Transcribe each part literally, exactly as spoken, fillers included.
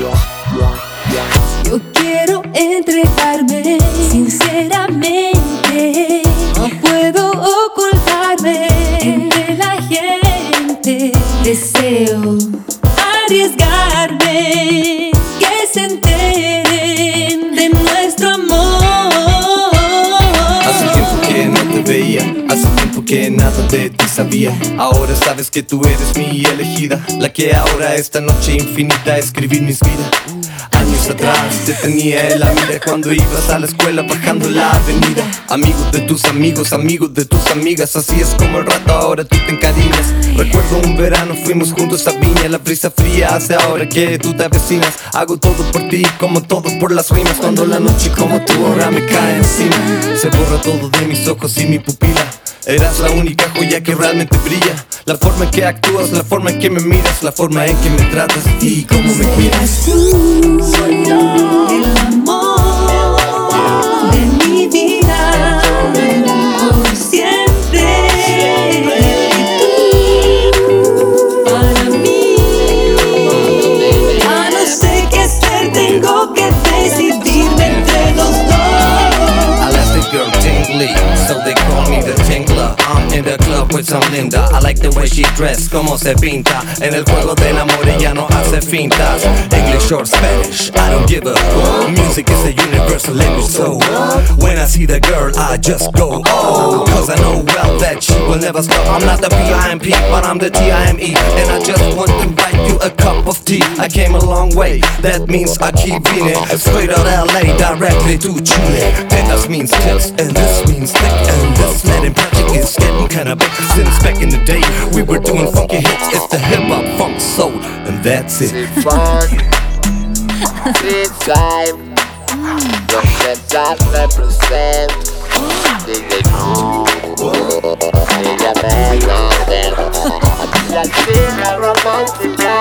Yo quiero entregarme sinceramente, no puedo ocultarme entre la gente. Deseo arriesgarme, que se enteren de nuestro amor. Hace tiempo que no te veía, hace tiempo que nada de ti sabía. Ahora sabes que tú eres mi elegida, la que ahora esta noche infinita escribí mis vidas. Años atrás te tenía en la mira cuando ibas a la escuela bajando la avenida. Amigo de tus amigos, amigo de tus amigas, así es como el rato ahora tú te encariñas. Recuerdo un verano, fuimos juntos a Viña, la brisa fría hace ahora que tú te avecinas. Hago todo por ti, como todo por las rimas, cuando la noche como tú ahora me cae encima. Se borra todo de mis ojos y mi pupila. Eras la única joya que realmente brilla. La forma en que actúas, la forma en que me miras, la forma en que me tratas y cómo me cuidas. Tú soy yo, el amor de mi vida, por siempre. Tú para mí, ya no sé qué hacer, tengo que decidirme entre los dos. I like the girl tingly, so they call me the tingler. I'm in the club with some Linda. I like the way she dressed, como se pinta. En el juego del amor ella no hace fintas. English or Spanish, I don't give a fuck. Music is a universal language, so when I see the girl, I just go oh, cause I know well that she will never stop. I'm not the P I M P, but I'm the T I M E, and I just want to invite you a cup of tea. I came a long way, that means I keep being straight out L A, directly to Chile. Tetas means tips, and this means thick, and this Latin project is getting kinda big. Since back in the day, we were doing funky hits. It's the hip-hop, funk, soul, and that's it. C'est fun, c'est time. Don't let that represent. Did they know? Did they make them? La chica romántica.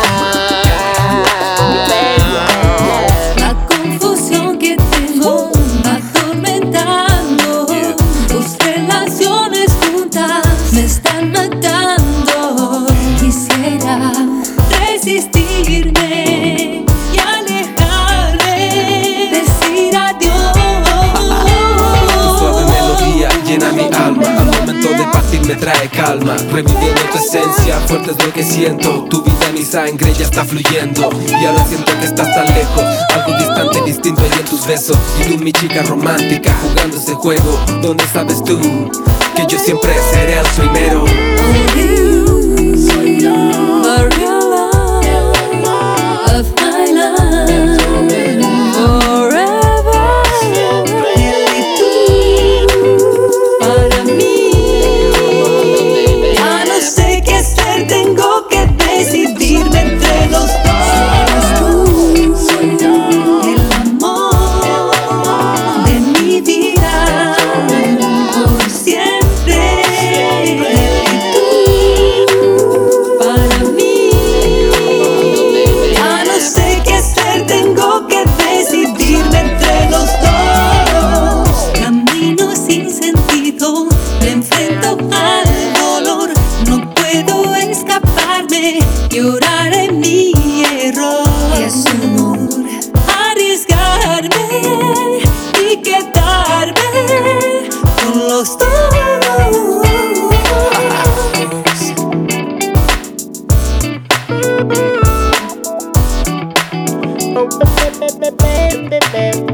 La confusión que tengo atormentando, dos relaciones juntas me están matando. Quisiera resistirme y alejarme, decir adiós. Suave melodía llena mi alma, al momento de partir me trae calma. Reviviendo tu esencia, fuerte es lo que siento. Tu vida, mi sangre ya está fluyendo. Y ahora siento que estás tan lejos, algo distante, distinto ahí en tus besos. Y tú, mi chica romántica, jugando ese juego donde sabes tú que yo siempre seré el primero. Oh, you, soy yo, the real love of my life, forever. Y tú, para mí, ya no sé qué hacer, tengo que decidirme entre los dos. Tú, soy yo, el amor de mi vida, por siempre. Para mí, ya no sé qué hacer, tengo que decidirme entre los dos. Camino sin sentido, me enfrento al dolor, no puedo escaparme, lloraré mi error. Es honor arriesgarme y quedarme con los dos. Oh, baby, baby, baby, baby.